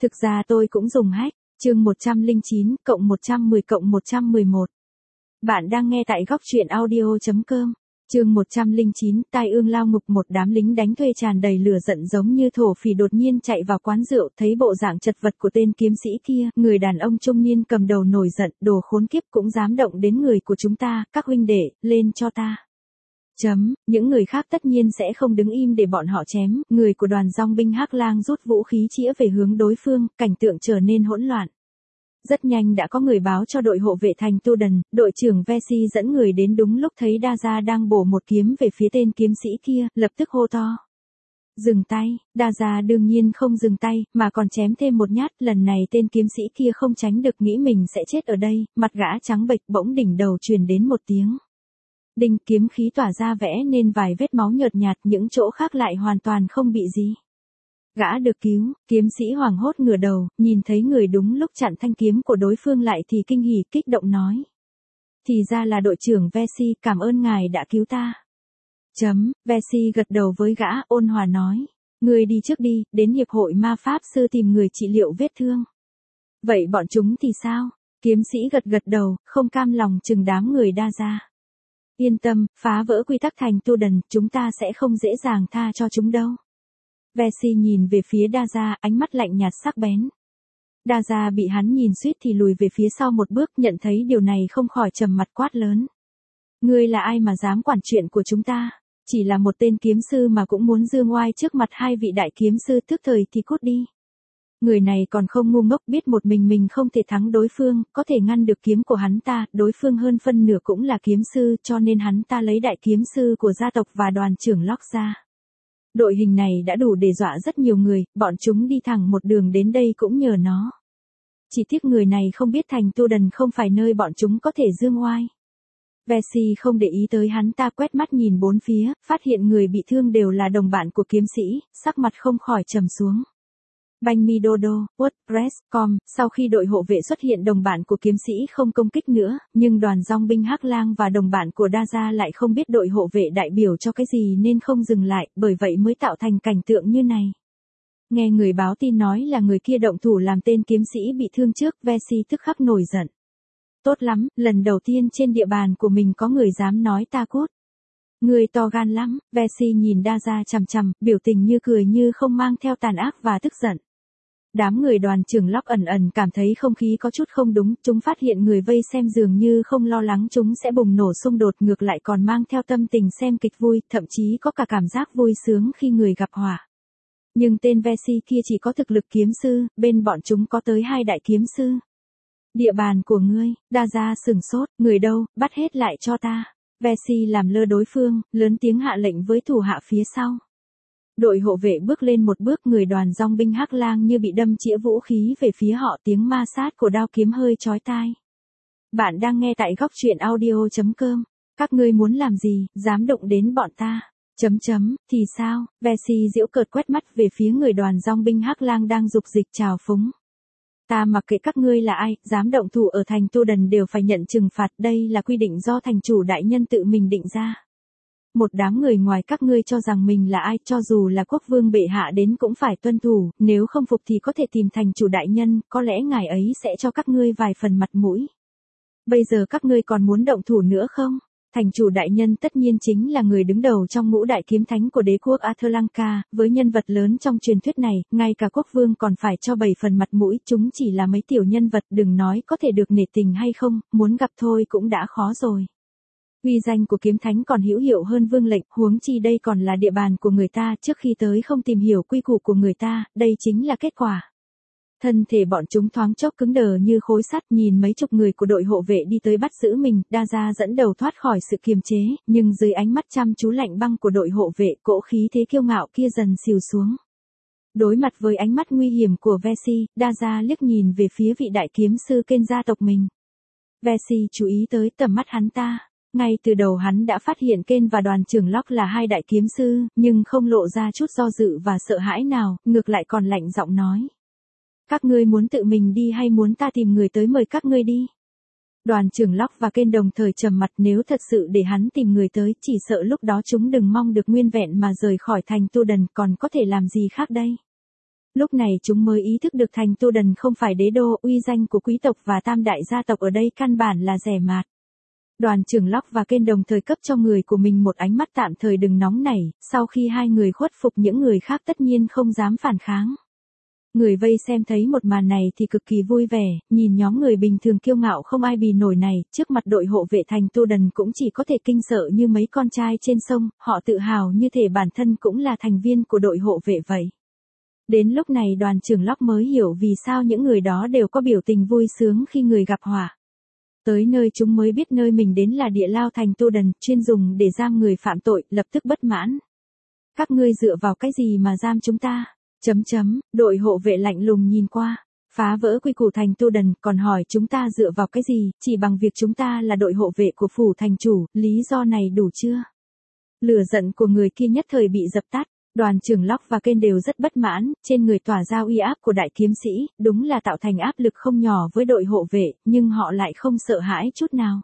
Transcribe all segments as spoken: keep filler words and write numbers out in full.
Thực ra tôi cũng dùng hack, chương một trăm lẻ chín cộng một trăm mười cộng một trăm mười một. Bạn đang nghe tại góc truyện audio.com. Chương một trăm lẻ chín, tai ương lao ngục. Một đám lính đánh thuê tràn đầy lửa giận giống như thổ phỉ đột nhiên chạy vào quán rượu, thấy bộ dạng chật vật của tên kiếm sĩ kia, người đàn ông trung niên cầm đầu nổi giận, đồ khốn kiếp cũng dám động đến người của chúng ta, các huynh đệ, lên cho ta. Chấm, những người khác tất nhiên sẽ không đứng im để bọn họ chém, người của đoàn dong binh Hắc Lang rút vũ khí chĩa về hướng đối phương, cảnh tượng trở nên hỗn loạn. Rất nhanh đã có người báo cho đội hộ vệ thành Tu Đần, đội trưởng Vesi dẫn người đến đúng lúc thấy Đa Gia đang bổ một kiếm về phía tên kiếm sĩ kia, lập tức hô to. Dừng tay, Đa Gia đương nhiên không dừng tay, mà còn chém thêm một nhát, lần này tên kiếm sĩ kia không tránh được nghĩ mình sẽ chết ở đây, mặt gã trắng bệch bỗng đỉnh đầu truyền đến một tiếng. Đinh, kiếm khí tỏa ra vẽ nên vài vết máu nhợt nhạt, những chỗ khác lại hoàn toàn không bị gì. Gã được cứu, kiếm sĩ hoảng hốt ngửa đầu, nhìn thấy người đúng lúc chặn thanh kiếm của đối phương lại thì kinh hỉ kích động nói. Thì ra là đội trưởng Vesi, cảm ơn ngài đã cứu ta. Chấm, Vesi gật đầu với gã, ôn hòa nói. Người đi trước đi, đến hiệp hội ma pháp sư tìm người trị liệu vết thương. Vậy bọn chúng thì sao? Kiếm sĩ gật gật đầu, không cam lòng chừng đám người Đa Gia. Yên tâm, phá vỡ quy tắc thành Tu Đần, chúng ta sẽ không dễ dàng tha cho chúng đâu. Vesi nhìn về phía Đa Gia, ánh mắt lạnh nhạt sắc bén. Đa Gia bị hắn nhìn suýt thì lùi về phía sau một bước, nhận thấy điều này không khỏi trầm mặt quát lớn. Ngươi là ai mà dám quản chuyện của chúng ta? Chỉ là một tên kiếm sư mà cũng muốn dương oai trước mặt hai vị đại kiếm sư, tức thời thì cút đi. Người này còn không ngu ngốc, biết một mình mình không thể thắng đối phương, có thể ngăn được kiếm của hắn ta, đối phương hơn phân nửa cũng là kiếm sư, cho nên hắn ta lấy đại kiếm sư của gia tộc và đoàn trưởng Locke ra. Đội hình này đã đủ để dọa rất nhiều người, bọn chúng đi thẳng một đường đến đây cũng nhờ nó. Chỉ tiếc người này không biết thành Tu Đần không phải nơi bọn chúng có thể dương oai. Vesi không để ý tới hắn ta, quét mắt nhìn bốn phía, phát hiện người bị thương đều là đồng bạn của kiếm sĩ, sắc mặt không khỏi trầm xuống. Banh mi Dodo, WordPress chấm com, sau khi đội hộ vệ xuất hiện đồng bạn của kiếm sĩ không công kích nữa, nhưng đoàn dong binh Hắc Lang và đồng bạn của Đa Gia lại không biết đội hộ vệ đại biểu cho cái gì nên không dừng lại, bởi vậy mới tạo thành cảnh tượng như này. Nghe người báo tin nói là người kia động thủ làm tên kiếm sĩ bị thương trước, Vesi tức khắc nổi giận. Tốt lắm, lần đầu tiên trên địa bàn của mình có người dám nói ta cút. Người to gan lắm, Vesi nhìn Đa Gia chằm chằm, biểu tình như cười như không mang theo tàn ác và tức giận. Đám người đoàn trưởng Locke ẩn ẩn cảm thấy không khí có chút không đúng, chúng phát hiện người vây xem dường như không lo lắng chúng sẽ bùng nổ xung đột, ngược lại còn mang theo tâm tình xem kịch vui, thậm chí có cả cảm giác vui sướng khi người gặp họa. Nhưng tên Vesi kia chỉ có thực lực kiếm sư, bên bọn chúng có tới hai đại kiếm sư. Địa bàn của ngươi, Đa Gia sửng sốt, người đâu, bắt hết lại cho ta. Vesi làm lơ đối phương, lớn tiếng hạ lệnh với thủ hạ phía sau. Đội hộ vệ bước lên một bước, người đoàn dong binh Hắc Lang như bị đâm chĩa vũ khí về phía họ, tiếng ma sát của đao kiếm hơi chói tai. Bạn đang nghe tại góc truyện audio.com. Các ngươi muốn làm gì, dám động đến bọn ta? Chấm chấm, thì sao? Vesi giễu cợt quét mắt về phía người đoàn dong binh Hắc Lang đang dục dịch trào phúng. Ta mặc kệ các ngươi là ai, dám động thủ ở thành Tu Đần đều phải nhận trừng phạt, đây là quy định do thành chủ đại nhân tự mình định ra. Một đám người ngoài các ngươi cho rằng mình là ai, cho dù là quốc vương bệ hạ đến cũng phải tuân thủ, nếu không phục thì có thể tìm thành chủ đại nhân, có lẽ ngài ấy sẽ cho các ngươi vài phần mặt mũi. Bây giờ các ngươi còn muốn động thủ nữa không? Thành chủ đại nhân tất nhiên chính là người đứng đầu trong ngũ đại kiếm thánh của đế quốc Atlanka, với nhân vật lớn trong truyền thuyết này, ngay cả quốc vương còn phải cho bảy phần mặt mũi, chúng chỉ là mấy tiểu nhân vật, đừng nói có thể được nể tình hay không, muốn gặp thôi cũng đã khó rồi. Uy danh của kiếm thánh còn hữu hiệu hơn vương lệnh, huống chi đây còn là địa bàn của người ta, trước khi tới không tìm hiểu quy củ của người ta, đây chính là kết quả. Thân thể bọn chúng thoáng chốc cứng đờ như khối sắt, nhìn mấy chục người của đội hộ vệ đi tới bắt giữ mình, Đa Gia dẫn đầu thoát khỏi sự kiềm chế, nhưng dưới ánh mắt chăm chú lạnh băng của đội hộ vệ, cỗ khí thế kiêu ngạo kia dần xìu xuống. Đối mặt với ánh mắt nguy hiểm của Vesi, Đa Gia liếc nhìn về phía vị đại kiếm sư Ken gia tộc mình. Vesi chú ý tới tầm mắt hắn ta. Ngay từ đầu hắn đã phát hiện Ken và đoàn trưởng Locke là hai đại kiếm sư, nhưng không lộ ra chút do dự và sợ hãi nào, ngược lại còn lạnh giọng nói. Các ngươi muốn tự mình đi hay muốn ta tìm người tới mời các ngươi đi? Đoàn trưởng Locke và Ken đồng thời trầm mặt, nếu thật sự để hắn tìm người tới, chỉ sợ lúc đó chúng đừng mong được nguyên vẹn mà rời khỏi thành Tu Đần, còn có thể làm gì khác đây? Lúc này chúng mới ý thức được thành Tu Đần không phải đế đô, uy danh của quý tộc và tam đại gia tộc ở đây căn bản là rẻ mạt. Đoàn trưởng Locke và Ken đồng thời cấp cho người của mình một ánh mắt tạm thời đừng nóng nảy, sau khi hai người khuất phục những người khác tất nhiên không dám phản kháng. Người vây xem thấy một màn này thì cực kỳ vui vẻ, nhìn nhóm người bình thường kiêu ngạo không ai bì nổi này, trước mặt đội hộ vệ thành Tu Đần cũng chỉ có thể kinh sợ như mấy con trai trên sông, họ tự hào như thể bản thân cũng là thành viên của đội hộ vệ vậy. Đến lúc này đoàn trưởng Locke mới hiểu vì sao những người đó đều có biểu tình vui sướng khi người gặp họa. Tới nơi chúng mới biết nơi mình đến là địa lao thành Tu Đần, chuyên dùng để giam người phạm tội, lập tức bất mãn. Các ngươi dựa vào cái gì mà giam chúng ta? Chấm chấm, đội hộ vệ lạnh lùng nhìn qua, phá vỡ quy củ thành Tu Đần, còn hỏi chúng ta dựa vào cái gì, chỉ bằng việc chúng ta là đội hộ vệ của phủ thành chủ, lý do này đủ chưa? Lửa giận của người kia nhất thời bị dập tắt. Đoàn trưởng Locke và Ken đều rất bất mãn, trên người tỏa ra uy áp của đại kiếm sĩ, đúng là tạo thành áp lực không nhỏ với đội hộ vệ, nhưng họ lại không sợ hãi chút nào.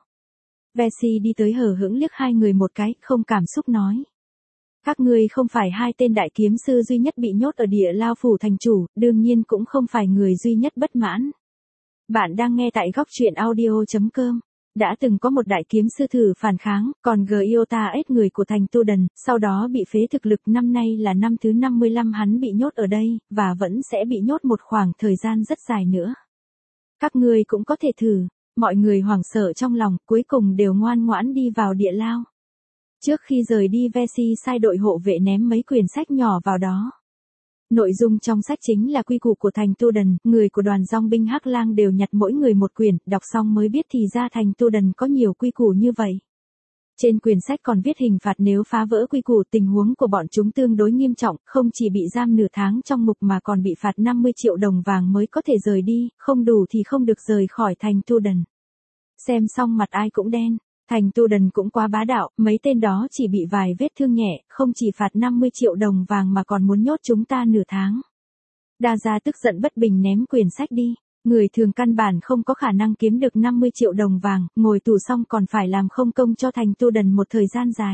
Percy đi tới hờ hững liếc hai người một cái, không cảm xúc nói. Các ngươi không phải hai tên đại kiếm sư duy nhất bị nhốt ở địa lao phủ thành chủ, đương nhiên cũng không phải người duy nhất bất mãn. Bạn đang nghe tại góc truyện audio chấm com. Đã từng có một đại kiếm sư thử phản kháng, còn Giota ết người của thành Tu Đần, sau đó bị phế thực lực, năm nay là năm thứ năm mươi lăm hắn bị nhốt ở đây, và vẫn sẽ bị nhốt một khoảng thời gian rất dài nữa. Các ngươi cũng có thể thử, mọi người hoảng sợ trong lòng, cuối cùng đều ngoan ngoãn đi vào địa lao. Trước khi rời đi Percy sai đội hộ vệ ném mấy quyển sách nhỏ vào đó. Nội dung trong sách chính là quy củ của thành Tu Đần, người của đoàn dòng binh Hắc Lang đều nhặt mỗi người một quyển, đọc xong mới biết thì ra thành Tu Đần có nhiều quy củ như vậy. Trên quyển sách còn viết hình phạt nếu phá vỡ quy củ, tình huống của bọn chúng tương đối nghiêm trọng, không chỉ bị giam nửa tháng trong ngục mà còn bị phạt năm mươi triệu đồng vàng mới có thể rời đi, không đủ thì không được rời khỏi thành Tu Đần. Xem xong mặt ai cũng đen. Thành Tu Đần cũng quá bá đạo, mấy tên đó chỉ bị vài vết thương nhẹ, không chỉ phạt năm mươi triệu đồng vàng mà còn muốn nhốt chúng ta nửa tháng. Đa gia tức giận bất bình ném quyển sách đi, người thường căn bản không có khả năng kiếm được năm mươi triệu đồng vàng, ngồi tù xong còn phải làm không công cho thành Tu Đần một thời gian dài.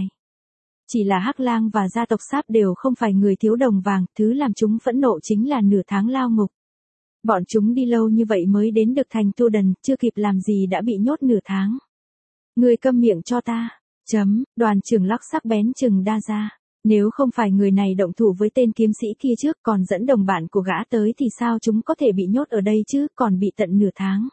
Chỉ là Hắc Lang và gia tộc Sáp đều không phải người thiếu đồng vàng, thứ làm chúng phẫn nộ chính là nửa tháng lao ngục. Bọn chúng đi lâu như vậy mới đến được thành Tu Đần, chưa kịp làm gì đã bị nhốt nửa tháng. Người câm miệng cho ta. Chấm, đoàn trưởng Locke sắc bén chừng Đa gia. Nếu không phải người này động thủ với tên kiếm sĩ kia trước còn dẫn đồng bạn của gã tới thì sao chúng có thể bị nhốt ở đây chứ, còn bị tận nửa tháng.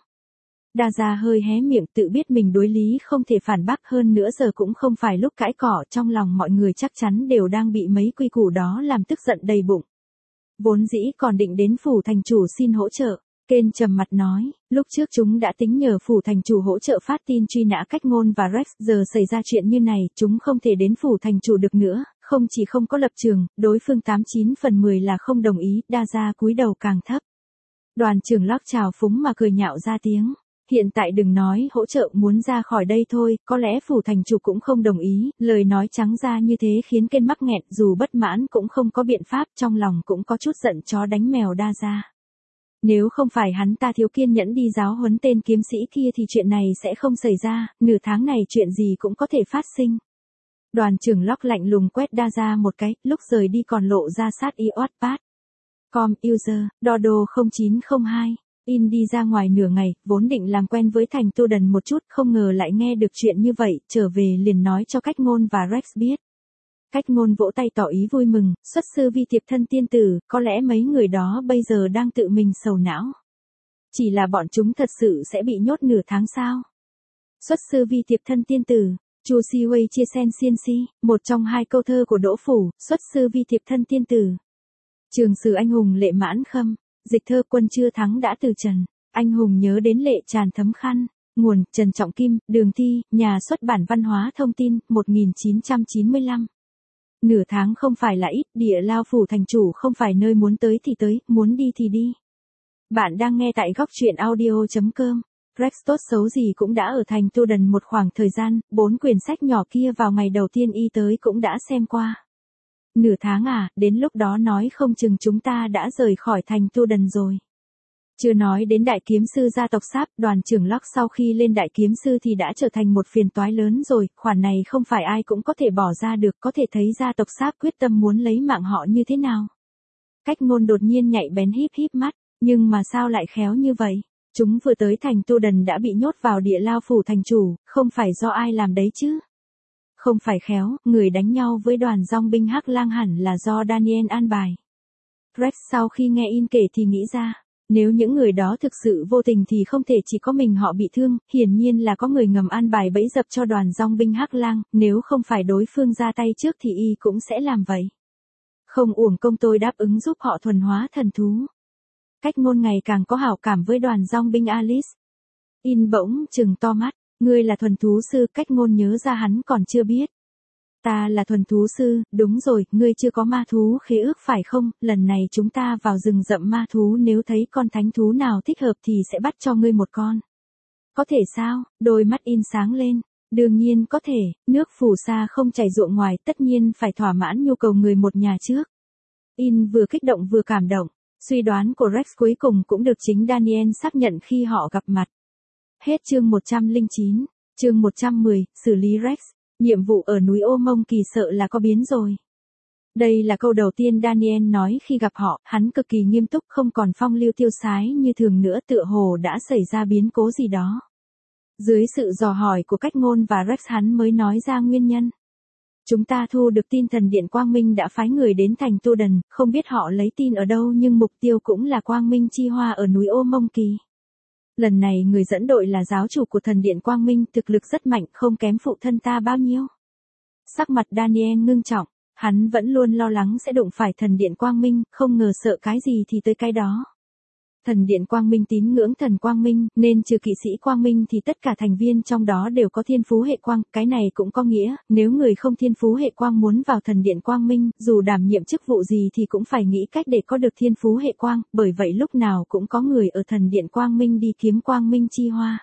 Đa gia hơi hé miệng tự biết mình đối lý không thể phản bác, hơn nữa giờ cũng không phải lúc cãi cỏ, trong lòng mọi người chắc chắn đều đang bị mấy quy củ đó làm tức giận đầy bụng. Vốn dĩ còn định đến phủ thành chủ xin hỗ trợ. Ken trầm mặt nói, lúc trước chúng đã tính nhờ phủ thành chủ hỗ trợ phát tin truy nã Cách Ngôn và Rex, giờ xảy ra chuyện như này, chúng không thể đến phủ thành chủ được nữa, không chỉ không có lập trường, đối phương tám chín phần mười là không đồng ý, Đa gia cúi đầu càng thấp. Đoàn trưởng Locke trào phúng mà cười nhạo ra tiếng, hiện tại đừng nói hỗ trợ, muốn ra khỏi đây thôi, có lẽ phủ thành chủ cũng không đồng ý, lời nói trắng ra như thế khiến Ken mắc nghẹn, dù bất mãn cũng không có biện pháp, trong lòng cũng có chút giận chó đánh mèo Đa gia. Nếu không phải hắn ta thiếu kiên nhẫn đi giáo huấn tên kiếm sĩ kia thì chuyện này sẽ không xảy ra, nửa tháng này chuyện gì cũng có thể phát sinh. Đoàn trưởng Locke lạnh lùng quét Đa gia một cái, lúc rời đi còn lộ ra sát ý Wattpad. Com user, Dodo không chín không hai, in đi ra ngoài nửa ngày, vốn định làm quen với thành Tu Đần một chút, không ngờ lại nghe được chuyện như vậy, trở về liền nói cho Cách Ngôn và Rex biết. Cách Ngôn vỗ tay tỏ ý vui mừng, xuất sư vi tiệp thân tiên tử, có lẽ mấy người đó bây giờ đang tự mình sầu não. Chỉ là bọn chúng thật sự sẽ bị nhốt nửa tháng sao? Xuất sư vi tiệp thân tiên tử, Chu Si Wei chia sen xiên si, một trong hai câu thơ của Đỗ Phủ, xuất sư vi tiệp thân tiên tử. Trường sử anh hùng lệ mãn khâm, dịch thơ quân chưa thắng đã từ trần, anh hùng nhớ đến lệ tràn thấm khăn. Nguồn, Trần Trọng Kim, Đường Thi, Nhà xuất bản Văn hóa Thông tin, một nghìn chín trăm chín mươi lăm. Nửa tháng không phải là ít, địa lao phủ thành chủ không phải nơi muốn tới thì tới, muốn đi thì đi. Bạn đang nghe tại góc truyện audio chấm com. Rex tốt xấu gì cũng đã ở thành Tu Đần một khoảng thời gian, bốn quyển sách nhỏ kia vào ngày đầu tiên y tới cũng đã xem qua. Nửa tháng à, đến lúc đó nói không chừng chúng ta đã rời khỏi thành Tu Đần rồi. Chưa nói đến đại kiếm sư gia tộc Sáp, đoàn trưởng Locke sau khi lên đại kiếm sư thì đã trở thành một phiền toái lớn rồi, khoản này không phải ai cũng có thể bỏ ra được, có thể thấy gia tộc Sáp quyết tâm muốn lấy mạng họ như thế nào. Cách ngôn đột nhiên nhạy bén híp híp mắt, nhưng mà sao lại khéo như vậy? Chúng vừa tới thành Tu Đần đã bị nhốt vào địa lao phủ thành chủ, không phải do ai làm đấy chứ? Không phải khéo, người đánh nhau với đoàn dòng binh Hắc Lang hẳn là do Daniel an bài. Rex sau khi nghe In kể thì nghĩ ra, nếu những người đó thực sự vô tình thì không thể chỉ có mình họ bị thương, hiển nhiên là có người ngầm an bài bẫy dập cho đoàn dòng binh Hắc Lang, nếu không phải đối phương ra tay trước thì y cũng sẽ làm vậy. Không uổng công tôi đáp ứng giúp họ thuần hóa thần thú. Cách ngôn ngày càng có hảo cảm với đoàn dòng binh Alice. In bỗng trừng to mắt, ngươi là thuần thú sư, cách ngôn nhớ ra hắn còn chưa biết. Ta là thuần thú sư, đúng rồi, ngươi chưa có ma thú khế ước phải không, lần này chúng ta vào rừng rậm ma thú nếu thấy con thánh thú nào thích hợp thì sẽ bắt cho ngươi một con. Có thể sao, đôi mắt In sáng lên, đương nhiên có thể, nước phù sa không chảy ruộng ngoài, tất nhiên phải thỏa mãn nhu cầu người một nhà trước. In vừa kích động vừa cảm động, suy đoán của Rex cuối cùng cũng được chính Daniel xác nhận khi họ gặp mặt. Hết chương một trăm lẻ chín, chương một trăm mười, xử lý Rex. Nhiệm vụ ở núi Ô Mông Kỳ sợ là có biến rồi. Đây là câu đầu tiên Daniel nói khi gặp họ, hắn cực kỳ nghiêm túc, không còn phong lưu tiêu sái như thường nữa, tựa hồ đã xảy ra biến cố gì đó. Dưới sự dò hỏi của cách ngôn và Rex hắn mới nói ra nguyên nhân. Chúng ta thu được tin thần điện Quang Minh đã phái người đến thành Tu Đần, không biết họ lấy tin ở đâu nhưng mục tiêu cũng là Quang Minh chi hoa ở núi Ô Mông Kỳ. Lần này người dẫn đội là giáo chủ của thần điện Quang Minh, thực lực rất mạnh, không kém phụ thân ta bao nhiêu. Sắc mặt Daniel ngưng trọng, hắn vẫn luôn lo lắng sẽ đụng phải thần điện Quang Minh, không ngờ sợ cái gì thì tới cái đó. Thần điện Quang Minh tín ngưỡng thần Quang Minh, nên trừ kỵ sĩ Quang Minh thì tất cả thành viên trong đó đều có thiên phú hệ quang, cái này cũng có nghĩa, nếu người không thiên phú hệ quang muốn vào thần điện Quang Minh, dù đảm nhiệm chức vụ gì thì cũng phải nghĩ cách để có được thiên phú hệ quang, bởi vậy lúc nào cũng có người ở thần điện Quang Minh đi kiếm Quang Minh chi hoa.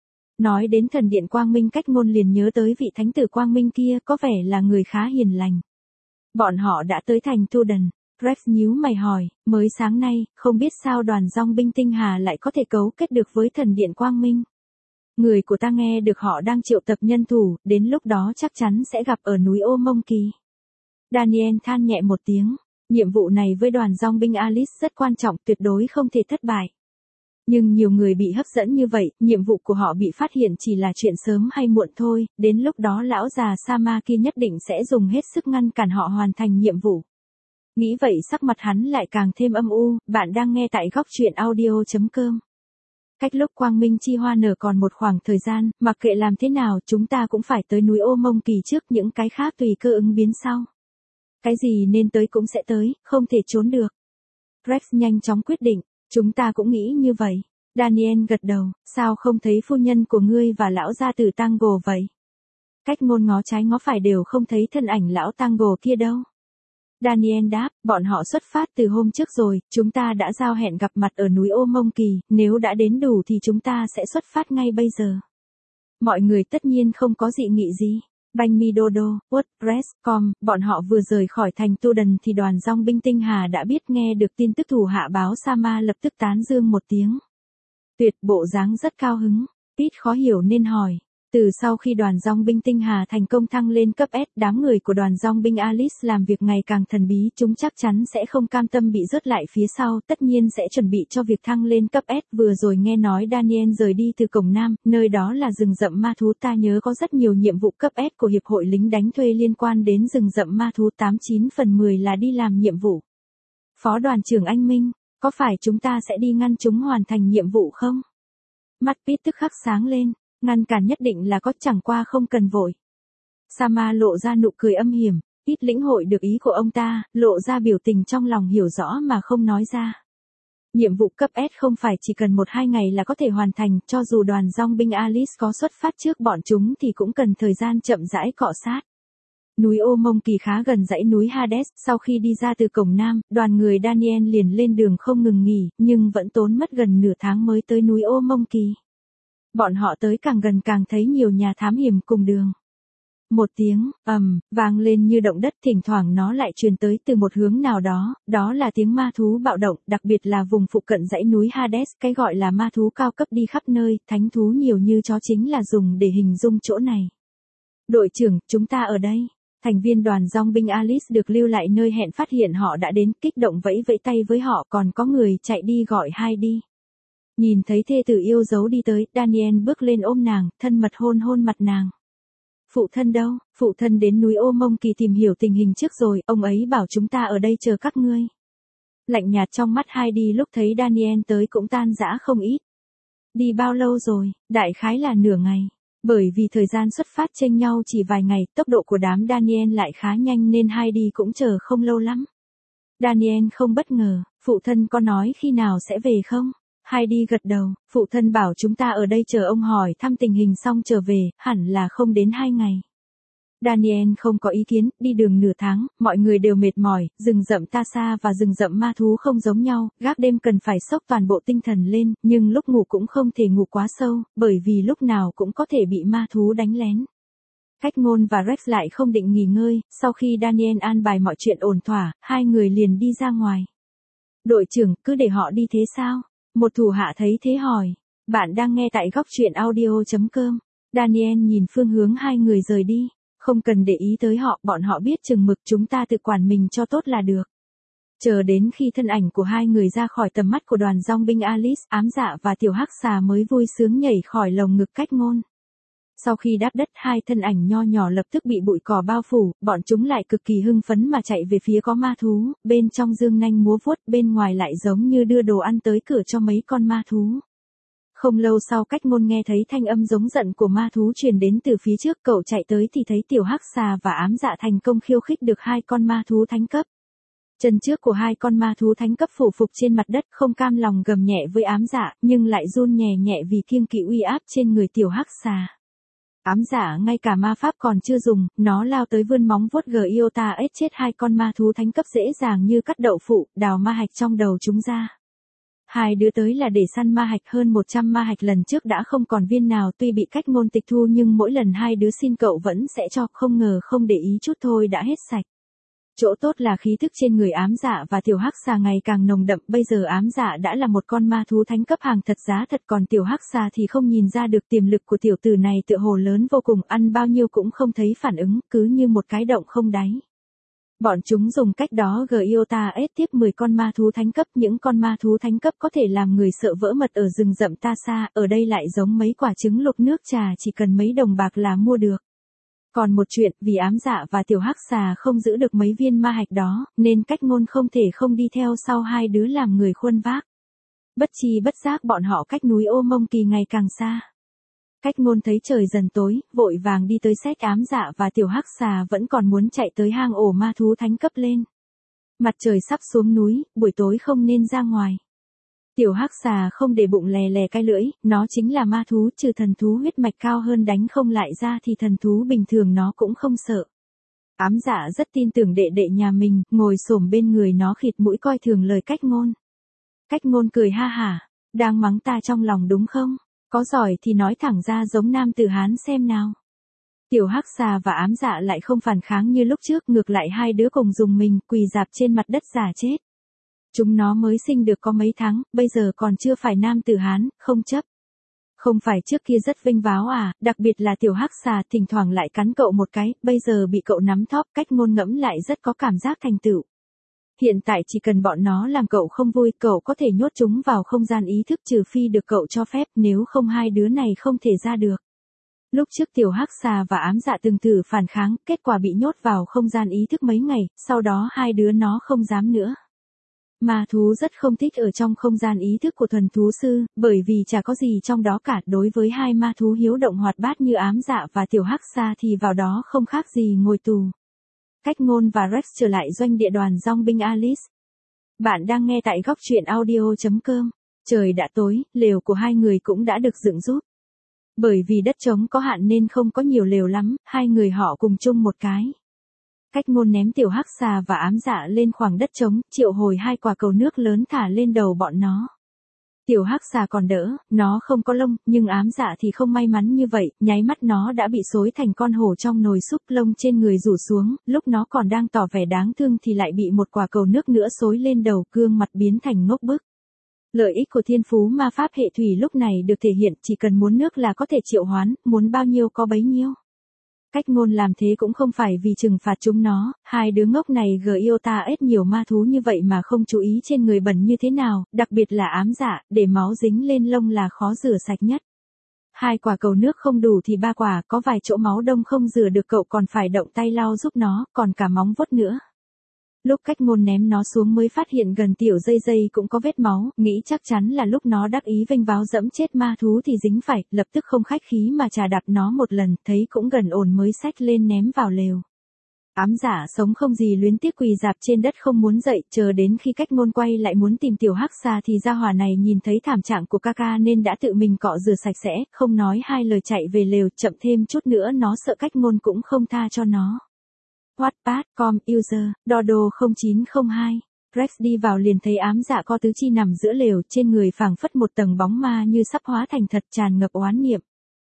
Nói đến thần điện Quang Minh, cách ngôn liền nhớ tới vị thánh tử Quang Minh kia, có vẻ là người khá hiền lành. Bọn họ đã tới thành Tu Đần. Rex nhíu mày hỏi, mới sáng nay, không biết sao đoàn dòng binh Tinh Hà lại có thể cấu kết được với thần điện Quang Minh. Người của ta nghe được họ đang triệu tập nhân thủ, đến lúc đó chắc chắn sẽ gặp ở núi Ô Mông Kỳ. Daniel than nhẹ một tiếng, nhiệm vụ này với đoàn dòng binh Alice rất quan trọng, tuyệt đối không thể thất bại. Nhưng nhiều người bị hấp dẫn như vậy, nhiệm vụ của họ bị phát hiện chỉ là chuyện sớm hay muộn thôi, đến lúc đó lão già Sama kia nhất định sẽ dùng hết sức ngăn cản họ hoàn thành nhiệm vụ. Nghĩ vậy sắc mặt hắn lại càng thêm âm u. Bạn đang nghe tại góc truyện audio chấm com. Cách lúc Quang Minh chi hoa nở còn một khoảng thời gian, mặc kệ làm thế nào chúng ta cũng phải tới núi Ô Mông Kỳ trước, những cái khác tùy cơ ứng biến sau. Cái gì nên tới cũng sẽ tới, không thể trốn được. Rex nhanh chóng quyết định, chúng ta cũng nghĩ như vậy. Daniel gật đầu, sao không thấy phu nhân của ngươi và lão gia tử Tango vậy? Cách ngôn ngó trái ngó phải đều không thấy thân ảnh lão Tango kia đâu. Daniel đáp, bọn họ xuất phát từ hôm trước rồi, chúng ta đã giao hẹn gặp mặt ở núi Ô Mông Kỳ, nếu đã đến đủ thì chúng ta sẽ xuất phát ngay bây giờ. Mọi người tất nhiên không có dị nghị gì. Banh Mi Dodo, WordPress chấm com, bọn họ vừa rời khỏi thành Tu Đần thì đoàn dòng binh Tinh Hà đã biết, nghe được tin tức thủ hạ báo Sama lập tức tán dương một tiếng. Tuyệt, bộ dáng rất cao hứng. Pete khó hiểu nên hỏi. Từ sau khi đoàn dòng binh Tinh Hà thành công thăng lên cấp S, đám người của đoàn dòng binh Alice làm việc ngày càng thần bí, chúng chắc chắn sẽ không cam tâm bị rớt lại phía sau, tất nhiên sẽ chuẩn bị cho việc thăng lên cấp S. Vừa rồi nghe nói Daniel rời đi từ cổng Nam, nơi đó là rừng rậm ma thú, ta nhớ có rất nhiều nhiệm vụ cấp S của hiệp hội lính đánh thuê liên quan đến rừng rậm ma thú, tám chín phần mười là đi làm nhiệm vụ. Phó đoàn trưởng Anh Minh, có phải chúng ta sẽ đi ngăn chúng hoàn thành nhiệm vụ không? Mắt Pete tức khắc sáng lên. Ngăn cản nhất định là có, chẳng qua không cần vội. Sama lộ ra nụ cười âm hiểm, ít lĩnh hội được ý của ông ta, lộ ra biểu tình trong lòng hiểu rõ mà không nói ra. Nhiệm vụ cấp S không phải chỉ cần một hai ngày là có thể hoàn thành, cho dù đoàn dòng binh Alice có xuất phát trước bọn chúng thì cũng cần thời gian chậm rãi cọ sát. Núi Ô Mông Kỳ khá gần dãy núi Hades, sau khi đi ra từ cổng Nam, đoàn người Daniel liền lên đường không ngừng nghỉ, nhưng vẫn tốn mất gần nửa tháng mới tới núi Ô Mông Kỳ. Bọn họ tới càng gần càng thấy nhiều nhà thám hiểm cùng đường. Một tiếng, ầm, vang lên như động đất, thỉnh thoảng nó lại truyền tới từ một hướng nào đó, đó là tiếng ma thú bạo động, đặc biệt là vùng phụ cận dãy núi Hades, cái gọi là ma thú cao cấp đi khắp nơi, thánh thú nhiều như chó chính là dùng để hình dung chỗ này. Đội trưởng, chúng ta ở đây. Thành viên đoàn dòng binh Alice được lưu lại nơi hẹn phát hiện họ đã đến, kích động vẫy vẫy tay với họ, còn có người chạy đi gọi Heidi. Nhìn thấy thê tử yêu dấu đi tới, Daniel bước lên ôm nàng, thân mật hôn hôn mặt nàng. Phụ thân đâu? Phụ thân đến núi Ô Mông Kỳ tìm hiểu tình hình trước rồi, ông ấy bảo chúng ta ở đây chờ các ngươi. Lạnh nhạt trong mắt Heidi lúc thấy Daniel tới cũng tan rã không ít. Đi bao lâu rồi? Đại khái là nửa ngày. Bởi vì thời gian xuất phát chênh nhau chỉ vài ngày, tốc độ của đám Daniel lại khá nhanh nên Heidi cũng chờ không lâu lắm. Daniel không bất ngờ, phụ thân có nói khi nào sẽ về không? Heidi gật đầu, phụ thân bảo chúng ta ở đây chờ ông hỏi thăm tình hình xong trở về, hẳn là không đến hai ngày. Daniel không có ý kiến, đi đường nửa tháng, mọi người đều mệt mỏi, rừng rậm Tasa và rừng rậm ma thú không giống nhau, gác đêm cần phải xốc toàn bộ tinh thần lên, nhưng lúc ngủ cũng không thể ngủ quá sâu, bởi vì lúc nào cũng có thể bị ma thú đánh lén. Cách Ngôn và Rex lại không định nghỉ ngơi, sau khi Daniel an bài mọi chuyện ổn thỏa, hai người liền đi ra ngoài. Đội trưởng, cứ để họ đi thế sao? Một thủ hạ thấy thế hỏi. Bạn đang nghe tại góc truyện audio chấm com. Daniel nhìn phương hướng hai người rời đi. Không cần để ý tới họ, bọn họ biết chừng mực, chúng ta tự quản mình cho tốt là được. Chờ đến khi thân ảnh của hai người ra khỏi tầm mắt của đoàn dòng binh Alice, Ám Dạ và Tiểu Hắc Xà mới vui sướng nhảy khỏi lồng ngực Cách Ngôn. Sau khi đáp đất, hai thân ảnh nho nhỏ lập tức bị bụi cỏ bao phủ, bọn chúng lại cực kỳ hưng phấn mà chạy về phía có ma thú, bên trong dương nanh múa vuốt, bên ngoài lại giống như đưa đồ ăn tới cửa cho mấy con ma thú. Không lâu sau, Cách Ngôn nghe thấy thanh âm giống giận của ma thú truyền đến từ phía trước, cậu chạy tới thì thấy Tiểu Hắc Xà và Ám Dạ thành công khiêu khích được hai con ma thú thánh cấp. Chân trước của hai con ma thú thánh cấp phủ phục trên mặt đất, không cam lòng gầm nhẹ với Ám Dạ, nhưng lại run nhẹ nhẹ vì kiêng kỵ uy áp trên người Tiểu Hắc Xà. Ám Dạ ngay cả ma pháp còn chưa dùng, nó lao tới vươn móng vuốt Giota ết chết hai con ma thú thánh cấp dễ dàng như cắt đậu phụ, đào ma hạch trong đầu chúng ra. Hai đứa tới là để săn ma hạch, hơn một trăm ma hạch lần trước đã không còn viên nào, tuy bị Cách Ngôn tịch thu nhưng mỗi lần hai đứa xin cậu vẫn sẽ cho, không ngờ không để ý chút thôi đã hết sạch. Chỗ tốt là khí thức trên người Ám Dạ và Tiểu Hắc Xà ngày càng nồng đậm, bây giờ Ám Dạ đã là một con ma thú thánh cấp hàng thật giá thật, còn Tiểu Hắc Xà thì không nhìn ra được tiềm lực của tiểu tử này tựa hồ lớn vô cùng, ăn bao nhiêu cũng không thấy phản ứng, cứ như một cái động không đáy. Bọn chúng dùng cách đó Giota ết tiếp mười con ma thú thánh cấp, những con ma thú thánh cấp có thể làm người sợ vỡ mật ở rừng rậm Tasa, ở đây lại giống mấy quả trứng luộc nước trà, chỉ cần mấy đồng bạc là mua được. Còn một chuyện, vì Ám Dạ và Tiểu Hắc Xà không giữ được mấy viên ma hạch đó, nên Cách Ngôn không thể không đi theo sau hai đứa làm người khuân vác. Bất chi bất giác bọn họ cách núi Ô Mông Kỳ ngày càng xa. Cách Ngôn thấy trời dần tối, vội vàng đi tới xách Ám Dạ và Tiểu Hắc Xà vẫn còn muốn chạy tới hang ổ ma thú thánh cấp lên. Mặt trời sắp xuống núi, buổi tối không nên ra ngoài. Tiểu Hắc Xà không để bụng lè lè cái lưỡi, nó chính là ma thú, trừ thần thú huyết mạch cao hơn đánh không lại ra thì thần thú bình thường nó cũng không sợ. Ám Dạ rất tin tưởng đệ đệ nhà mình, ngồi xổm bên người nó khịt mũi coi thường lời Cách Ngôn. Cách Ngôn cười ha hả, đang mắng ta trong lòng đúng không? Có giỏi thì nói thẳng ra giống nam tử Hán xem nào. Tiểu Hắc Xà và Ám Dạ lại không phản kháng như lúc trước, ngược lại hai đứa cùng dùng mình, quỳ rạp trên mặt đất giả chết. Chúng nó mới sinh được có mấy tháng, bây giờ còn chưa phải nam tử Hán, không chấp. Không phải trước kia rất vinh váo à, đặc biệt là Tiểu Hắc Xà thỉnh thoảng lại cắn cậu một cái, bây giờ bị cậu nắm thóp, Cách Ngôn ngẫm lại rất có cảm giác thành tựu. Hiện tại chỉ cần bọn nó làm cậu không vui, cậu có thể nhốt chúng vào không gian ý thức, trừ phi được cậu cho phép, nếu không hai đứa này không thể ra được. Lúc trước Tiểu Hắc Xà và Ám Dạ từng thử phản kháng, kết quả bị nhốt vào không gian ý thức mấy ngày, sau đó hai đứa nó không dám nữa. Ma thú rất không thích ở trong không gian ý thức của thuần thú sư, bởi vì chả có gì trong đó cả. Đối với hai ma thú hiếu động hoạt bát như Ám Dạ và Tiểu Hắc Xà thì vào đó không khác gì ngồi tù. Cách Ngôn và Rex trở lại doanh địa đoàn dòng binh Alice. Bạn đang nghe tại góc truyện audio chấm com. Trời đã tối, lều của hai người cũng đã được dựng giúp. Bởi vì đất trống có hạn nên không có nhiều lều lắm, hai người họ cùng chung một cái. Cách Ngôn ném Tiểu Hắc Xà và Ám Dạ lên khoảng đất trống, triệu hồi hai quả cầu nước lớn thả lên đầu bọn nó. Tiểu Hắc Xà còn đỡ, nó không có lông, nhưng Ám Dạ thì không may mắn như vậy, nháy mắt nó đã bị xối thành con hổ trong nồi súp, lông trên người rủ xuống, lúc nó còn đang tỏ vẻ đáng thương thì lại bị một quả cầu nước nữa xối lên đầu, gương mặt biến thành ngốc bức. Lợi ích của thiên phú ma pháp hệ thủy lúc này được thể hiện, chỉ cần muốn nước là có thể triệu hoán, muốn bao nhiêu có bấy nhiêu. Cách ngôn làm thế cũng không phải vì trừng phạt chúng nó, hai đứa ngốc này gờ yêu ta ết nhiều ma thú như vậy mà không chú ý trên người bẩn như thế nào, đặc biệt là ám dạ, để máu dính lên lông là khó rửa sạch nhất. Hai quả cầu nước không đủ thì ba quả, có vài chỗ máu đông không rửa được cậu còn phải động tay lau giúp nó, còn cả móng vuốt nữa. Lúc cách ngôn ném nó xuống mới phát hiện gần tiểu dây dây cũng có vết máu, nghĩ chắc chắn là lúc nó đắc ý vênh váo dẫm chết ma thú thì dính phải, lập tức không khách khí mà chà đạp nó một lần, thấy cũng gần ổn mới xách lên ném vào lều. Ám giả sống không gì luyến tiếc quỳ dạp trên đất không muốn dậy, chờ đến khi cách ngôn quay lại muốn tìm tiểu hắc xà thì gia hỏa này nhìn thấy thảm trạng của ca ca nên đã tự mình cọ rửa sạch sẽ, không nói hai lời chạy về lều, chậm thêm chút nữa nó sợ cách ngôn cũng không tha cho nó. Wattpad chấm com user Dodo không chín không hai Rex đi vào liền thấy ám dạ co tứ chi nằm giữa lều, trên người phảng phất một tầng bóng ma như sắp hóa thành thật, tràn ngập oán niệm.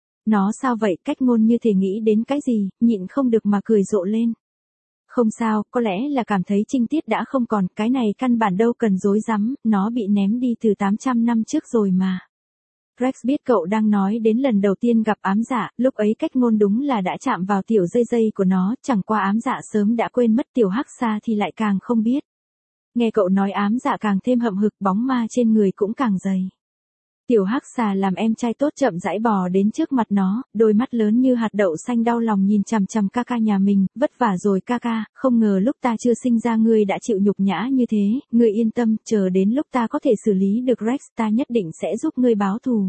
Nó sao vậy? Cách ngôn như thể nghĩ đến cái gì, nhịn không được mà cười rộ lên. Không sao, có lẽ là cảm thấy trinh tiết đã không còn, cái này căn bản đâu cần dối rắm, nó bị ném đi từ tám trăm năm trước rồi mà. Rex biết cậu đang nói đến lần đầu tiên gặp ám dạ, lúc ấy cách ngôn đúng là đã chạm vào tiểu dây dây của nó, chẳng qua ám dạ sớm đã quên mất, tiểu hắc xa thì lại càng không biết. Nghe cậu nói ám dạ càng thêm hậm hực, bóng ma trên người cũng càng dày. Tiểu hắc xà làm em trai tốt chậm rãi bò đến trước mặt nó, đôi mắt lớn như hạt đậu xanh đau lòng nhìn chằm chằm ca ca nhà mình, vất vả rồi ca ca, không ngờ lúc ta chưa sinh ra ngươi đã chịu nhục nhã như thế, ngươi yên tâm, chờ đến lúc ta có thể xử lý được Rex ta nhất định sẽ giúp ngươi báo thù.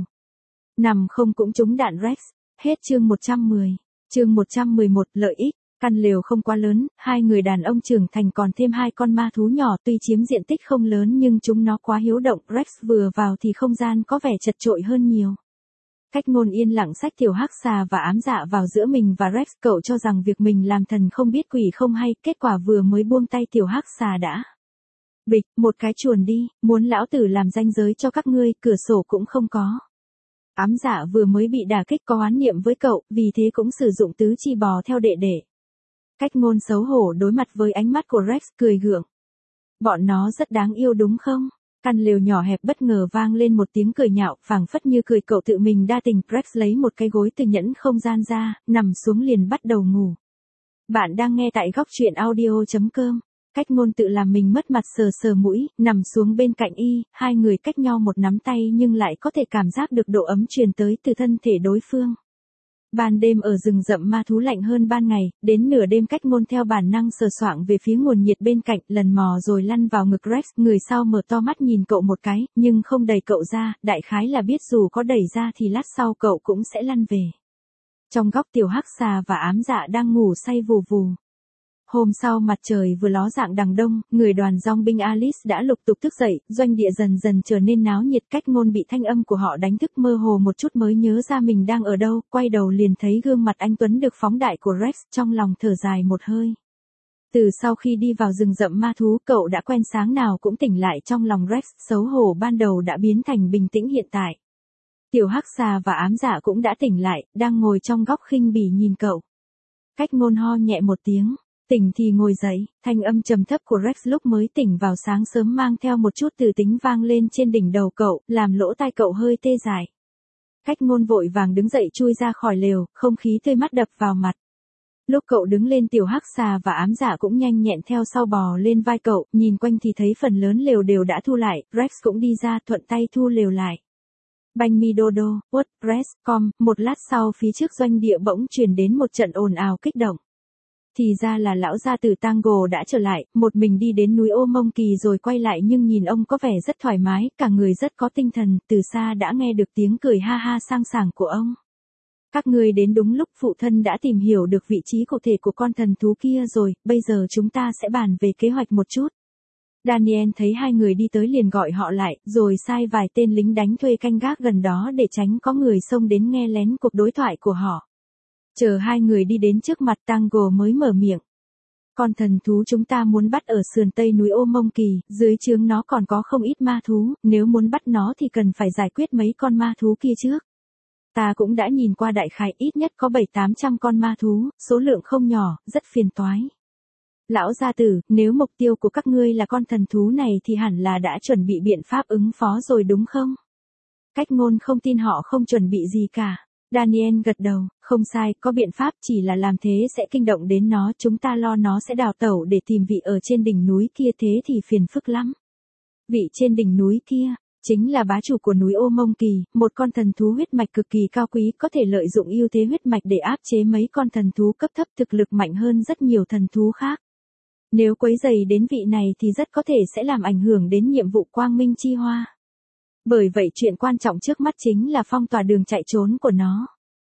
Nằm không cũng trúng đạn Rex. Hết chương một trăm mười. Chương một trăm mười một, lợi ích. Căn lều không quá lớn, hai người đàn ông trưởng thành còn thêm hai con ma thú nhỏ tuy chiếm diện tích không lớn nhưng chúng nó quá hiếu động, Rex vừa vào thì không gian có vẻ chật chội hơn nhiều. Cách ngôn yên lặng xách tiểu hắc xà và ám dạ vào giữa mình và Rex, cậu cho rằng việc mình làm thần không biết quỷ không hay, kết quả vừa mới buông tay tiểu hắc xà đã. Bịch, một cái chuồn đi, muốn lão tử làm ranh giới cho các ngươi, cửa sổ cũng không có. Ám dạ vừa mới bị đả kích có oán niệm với cậu, vì thế cũng sử dụng tứ chi bò theo đệ đệ. Cách ngôn xấu hổ đối mặt với ánh mắt của Rex, cười gượng. Bọn nó rất đáng yêu đúng không? Căn lều nhỏ hẹp bất ngờ vang lên một tiếng cười nhạo, phảng phất như cười cậu tự mình đa tình. Rex lấy một cái gối từ nhẫn không gian ra, nằm xuống liền bắt đầu ngủ. Bạn đang nghe tại góc truyện audio chấm com. Cách ngôn tự làm mình mất mặt, sờ sờ mũi, nằm xuống bên cạnh y, hai người cách nhau một nắm tay nhưng lại có thể cảm giác được độ ấm truyền tới từ thân thể đối phương. Ban đêm ở rừng rậm ma thú lạnh hơn ban ngày, đến nửa đêm cách ngôn theo bản năng sờ soạng về phía nguồn nhiệt bên cạnh, lần mò rồi lăn vào ngực Rex, người sau mở to mắt nhìn cậu một cái, nhưng không đẩy cậu ra, đại khái là biết dù có đẩy ra thì lát sau cậu cũng sẽ lăn về. Trong góc tiểu hắc xà và ám dạ đang ngủ say vù vù. Hôm sau mặt trời vừa ló dạng đằng đông, người đoàn dong binh Alice đã lục tục thức dậy, doanh địa dần dần trở nên náo nhiệt. Cách ngôn bị thanh âm của họ đánh thức mơ hồ một chút mới nhớ ra mình đang ở đâu, quay đầu liền thấy gương mặt anh Tuấn được phóng đại của Rex, trong lòng thở dài một hơi. Từ sau khi đi vào rừng rậm ma thú, cậu đã quen sáng nào cũng tỉnh lại, trong lòng Rex, xấu hổ ban đầu đã biến thành bình tĩnh hiện tại. Tiểu hắc xà và ám dạ cũng đã tỉnh lại, đang ngồi trong góc khinh bỉ nhìn cậu. Cách ngôn ho nhẹ một tiếng. Tỉnh thì ngồi dậy, thanh âm trầm thấp của Rex lúc mới tỉnh vào sáng sớm mang theo một chút từ tính vang lên trên đỉnh đầu cậu, làm lỗ tai cậu hơi tê dại. Cách ngôn vội vàng đứng dậy chui ra khỏi lều, không khí tươi mát đập vào mặt. Lúc cậu đứng lên tiểu hắc xà và ám dạ cũng nhanh nhẹn theo sau bò lên vai cậu, nhìn quanh thì thấy phần lớn lều đều đã thu lại, Rex cũng đi ra thuận tay thu lều lại. Banh mi dodo, WordPress chấm com, một lát sau phía trước doanh địa bỗng truyền đến một trận ồn ào kích động. Thì ra là lão gia tử Tango đã trở lại, một mình đi đến núi Ô Mông Kỳ rồi quay lại nhưng nhìn ông có vẻ rất thoải mái, cả người rất có tinh thần, từ xa đã nghe được tiếng cười ha ha sang sảng của ông. Các người đến đúng lúc, phụ thân đã tìm hiểu được vị trí cụ thể của con thần thú kia rồi, bây giờ chúng ta sẽ bàn về kế hoạch một chút. Daniel thấy hai người đi tới liền gọi họ lại, rồi sai vài tên lính đánh thuê canh gác gần đó để tránh có người xông đến nghe lén cuộc đối thoại của họ. Chờ hai người đi đến trước mặt Tango mới mở miệng. Con thần thú chúng ta muốn bắt ở sườn tây núi Ô Mông Kỳ, dưới trướng nó còn có không ít ma thú, nếu muốn bắt nó thì cần phải giải quyết mấy con ma thú kia trước. Ta cũng đã nhìn qua đại khái, ít nhất có bảy tám trăm con ma thú, số lượng không nhỏ, rất phiền toái. Lão gia tử, nếu mục tiêu của các ngươi là con thần thú này thì hẳn là đã chuẩn bị biện pháp ứng phó rồi đúng không? Cách ngôn không tin họ không chuẩn bị gì cả. Daniel gật đầu, không sai, có biện pháp, chỉ là làm thế sẽ kinh động đến nó, chúng ta lo nó sẽ đào tẩu để tìm vị ở trên đỉnh núi kia, thế thì phiền phức lắm. Vị trên đỉnh núi kia, chính là bá chủ của núi Ô Mông Kỳ, một con thần thú huyết mạch cực kỳ cao quý, có thể lợi dụng ưu thế huyết mạch để áp chế mấy con thần thú cấp thấp, thực lực mạnh hơn rất nhiều thần thú khác. Nếu quấy rầy đến vị này thì rất có thể sẽ làm ảnh hưởng đến nhiệm vụ Quang Minh Chi Hoa. Bởi vậy chuyện quan trọng trước mắt chính là phong tỏa đường chạy trốn của nó.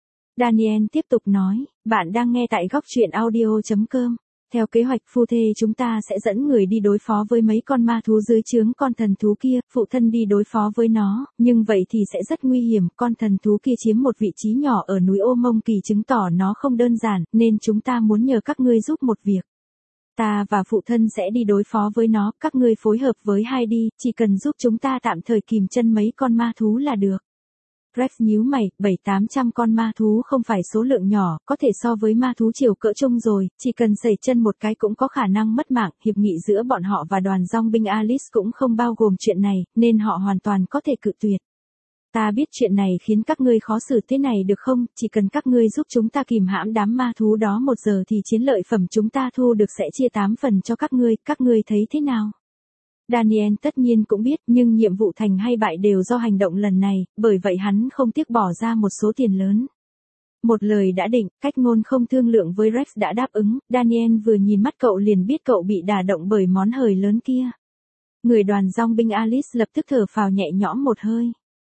Daniel tiếp tục nói, bạn đang nghe tại góc truyện audio chấm com. Theo kế hoạch, phu thê chúng ta sẽ dẫn người đi đối phó với mấy con ma thú dưới trướng con thần thú kia, phụ thân đi đối phó với nó, nhưng vậy thì sẽ rất nguy hiểm, con thần thú kia chiếm một vị trí nhỏ ở núi Ô Mông Kỳ chứng tỏ nó không đơn giản, nên chúng ta muốn nhờ các ngươi giúp một việc. Ta và phụ thân sẽ đi đối phó với nó, các ngươi phối hợp với Heidi, chỉ cần giúp chúng ta tạm thời kìm chân mấy con ma thú là được. Rex nhíu mày, bảy tám trăm con ma thú không phải số lượng nhỏ, có thể so với ma thú chiều cỡ trung rồi, chỉ cần sẩy chân một cái cũng có khả năng mất mạng, hiệp nghị giữa bọn họ và đoàn dòng binh Alice cũng không bao gồm chuyện này, nên họ hoàn toàn có thể cự tuyệt. Ta biết chuyện này khiến các ngươi khó xử thế này được không, chỉ cần các ngươi giúp chúng ta kìm hãm đám ma thú đó một giờ thì chiến lợi phẩm chúng ta thu được sẽ chia tám phần cho các ngươi, các ngươi thấy thế nào? Daniel tất nhiên cũng biết, nhưng nhiệm vụ thành hay bại đều do hành động lần này, bởi vậy hắn không tiếc bỏ ra một số tiền lớn. Một lời đã định, cách ngôn không thương lượng với Rex đã đáp ứng, Daniel vừa nhìn mắt cậu liền biết cậu bị đả động bởi món hời lớn kia. Người đoàn dòng binh Alice lập tức thở phào nhẹ nhõm một hơi.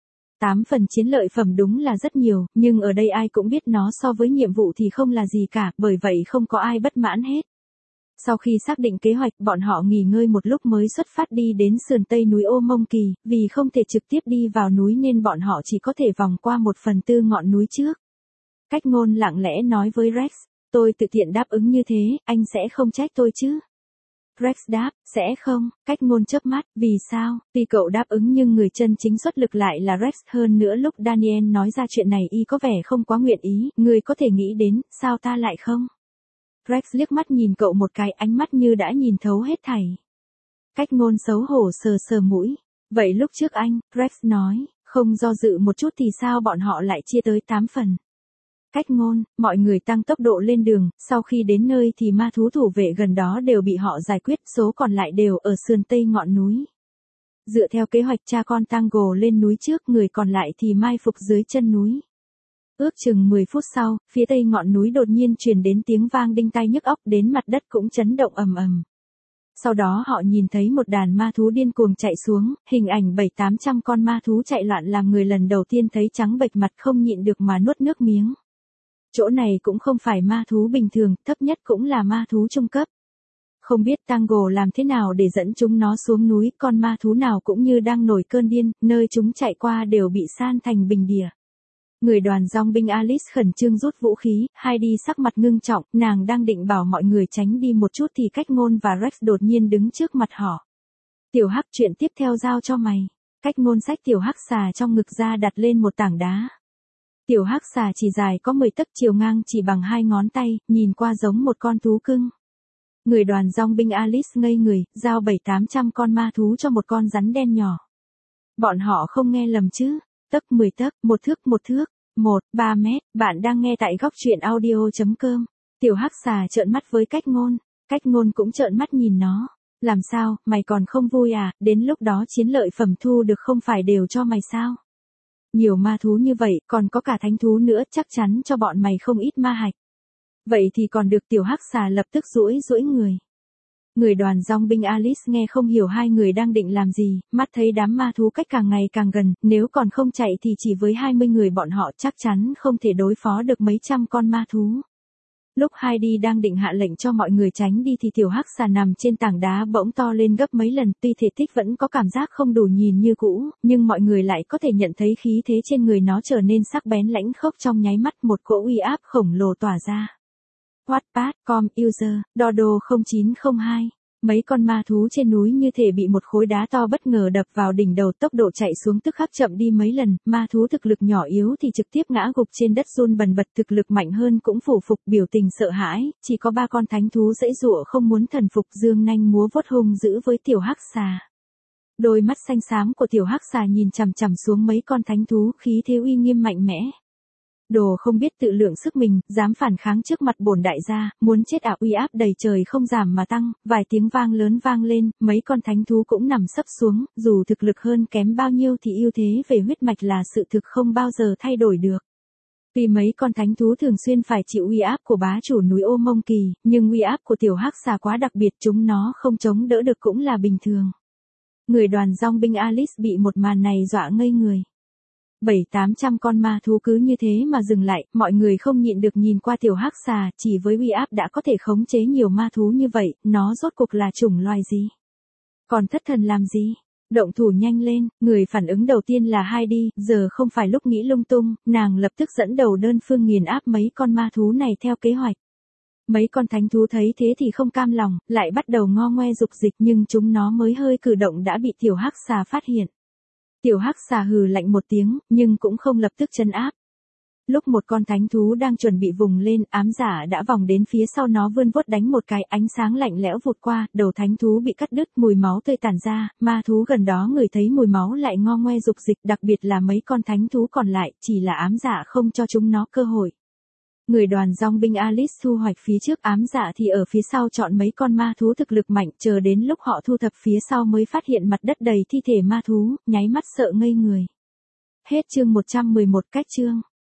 Tám phần chiến lợi phẩm đúng là rất nhiều, nhưng ở đây ai cũng biết nó so với nhiệm vụ thì không là gì cả, bởi vậy không có ai bất mãn hết. Sau khi xác định kế hoạch, bọn họ nghỉ ngơi một lúc mới xuất phát đi đến sườn tây núi Ô Mông Kỳ, vì không thể trực tiếp đi vào núi nên bọn họ chỉ có thể vòng qua một phần tư ngọn núi trước. Cách ngôn lặng lẽ nói với Rex, tôi tự tiện đáp ứng như thế, anh sẽ không trách tôi chứ? Rex đáp, sẽ không, cách ngôn chớp mắt, vì sao? Tuy cậu đáp ứng nhưng người chân chính xuất lực lại là Rex, hơn nữa lúc Daniel nói ra chuyện này y có vẻ không quá nguyện ý, người có thể nghĩ đến, sao ta lại không? Rex liếc mắt nhìn cậu một cái, ánh mắt như đã nhìn thấu hết thảy. Cách ngôn xấu hổ sờ sờ mũi. Vậy lúc trước anh, Rex nói, không do dự một chút thì sao bọn họ lại chia tới tám phần. Cách ngôn, mọi người tăng tốc độ lên đường, sau khi đến nơi thì ma thú thủ vệ gần đó đều bị họ giải quyết, số còn lại đều ở sườn tây ngọn núi. Dựa theo kế hoạch cha con Tango lên núi trước, người còn lại thì mai phục dưới chân núi. Ước chừng mười phút sau, phía tây ngọn núi đột nhiên truyền đến tiếng vang đinh tai nhức óc, đến mặt đất cũng chấn động ầm ầm. Sau đó họ nhìn thấy một đàn ma thú điên cuồng chạy xuống, hình ảnh bảy tám trăm con ma thú chạy loạn làm người lần đầu tiên thấy trắng bệch mặt không nhịn được mà nuốt nước miếng. Chỗ này cũng không phải ma thú bình thường, thấp nhất cũng là ma thú trung cấp. Không biết Tango làm thế nào để dẫn chúng nó xuống núi, con ma thú nào cũng như đang nổi cơn điên, nơi chúng chạy qua đều bị san thành bình địa. Người đoàn dòng binh Alice khẩn trương rút vũ khí, Heidi sắc mặt ngưng trọng, nàng đang định bảo mọi người tránh đi một chút thì cách ngôn và Rex đột nhiên đứng trước mặt họ. Tiểu Hắc, chuyện tiếp theo giao cho mày. Cách ngôn xách tiểu hắc xà trong ngực ra đặt lên một tảng đá. Tiểu hắc xà chỉ dài có mười tấc, chiều ngang chỉ bằng hai ngón tay, nhìn qua giống một con thú cưng. Người đoàn dòng binh Alice ngây người, giao bảy tám trăm con ma thú cho một con rắn đen nhỏ. Bọn họ không nghe lầm chứ? Tấc mười tấc, một thước một thước, một, ba mét, bạn đang nghe tại góc truyện audio chấm com. Tiểu hắc xà trợn mắt với cách ngôn, cách ngôn cũng trợn mắt nhìn nó. Làm sao, mày còn không vui à, đến lúc đó chiến lợi phẩm thu được không phải đều cho mày sao? Nhiều ma thú như vậy, còn có cả thánh thú nữa, chắc chắn cho bọn mày không ít ma hạch. Vậy thì còn được, tiểu hắc xà lập tức duỗi duỗi người. Người đoàn dòng binh Alice nghe không hiểu hai người đang định làm gì, mắt thấy đám ma thú cách càng ngày càng gần, nếu còn không chạy thì chỉ với hai mươi người bọn họ chắc chắn không thể đối phó được mấy trăm con ma thú. Lúc Heidi đang định hạ lệnh cho mọi người tránh đi thì tiểu hắc xà nằm trên tảng đá bỗng to lên gấp mấy lần, tuy thể tích vẫn có cảm giác không đủ nhìn như cũ, nhưng mọi người lại có thể nhận thấy khí thế trên người nó trở nên sắc bén lãnh khốc, trong nháy mắt một cỗ uy áp khổng lồ tỏa ra. Wattpad, com, user, Dodo không chín không hai. Mấy con ma thú trên núi như thể bị một khối đá to bất ngờ đập vào đỉnh đầu, tốc độ chạy xuống tức khắc chậm đi mấy lần, ma thú thực lực nhỏ yếu thì trực tiếp ngã gục trên đất run bần bật, thực lực mạnh hơn cũng phủ phục, biểu tình sợ hãi, chỉ có ba con thánh thú dãy dụa không muốn thần phục, dương nanh múa vuốt hung dữ với tiểu hắc xà. Đôi mắt xanh xám của tiểu hắc xà nhìn chằm chằm xuống mấy con thánh thú, khí thế uy nghiêm mạnh mẽ. Đồ không biết tự lượng sức mình, dám phản kháng trước mặt bổn đại gia, muốn chết à, uy áp đầy trời không giảm mà tăng, vài tiếng vang lớn vang lên, mấy con thánh thú cũng nằm sấp xuống, dù thực lực hơn kém bao nhiêu thì ưu thế về huyết mạch là sự thực không bao giờ thay đổi được. Tuy mấy con thánh thú thường xuyên phải chịu uy áp của bá chủ núi Ô Mông Kỳ, nhưng uy áp của tiểu hắc xà quá đặc biệt, chúng nó không chống đỡ được cũng là bình thường. Người đoàn dòng binh Alice bị một màn này dọa ngây người. Bảy tám trăm con ma thú cứ như thế mà dừng lại, mọi người không nhịn được nhìn qua tiểu hắc xà, chỉ với uy áp đã có thể khống chế nhiều ma thú như vậy, nó rốt cuộc là chủng loài gì? Còn thất thần làm gì? Động thủ nhanh lên, người phản ứng đầu tiên là Heidi, giờ không phải lúc nghĩ lung tung, nàng lập tức dẫn đầu đơn phương nghiền áp mấy con ma thú này theo kế hoạch. Mấy con thánh thú thấy thế thì không cam lòng, lại bắt đầu ngo ngoe dục dịch, nhưng chúng nó mới hơi cử động đã bị tiểu hắc xà phát hiện. Tiểu hắc xà hừ lạnh một tiếng, nhưng cũng không lập tức trấn áp. Lúc một con thánh thú đang chuẩn bị vùng lên, ám giả đã vòng đến phía sau nó vươn vuốt đánh một cái, ánh sáng lạnh lẽo vụt qua, đầu thánh thú bị cắt đứt, mùi máu tươi tản ra, ma thú gần đó ngửi thấy mùi máu lại ngo ngoe dục dịch, đặc biệt là mấy con thánh thú còn lại, chỉ là ám giả không cho chúng nó cơ hội. Người đoàn dòng binh Alice thu hoạch phía trước, ám dạ thì ở phía sau chọn mấy con ma thú thực lực mạnh, chờ đến lúc họ thu thập phía sau mới phát hiện mặt đất đầy thi thể ma thú, nháy mắt sợ ngây người. Hết chương một trăm mười một. Cách chương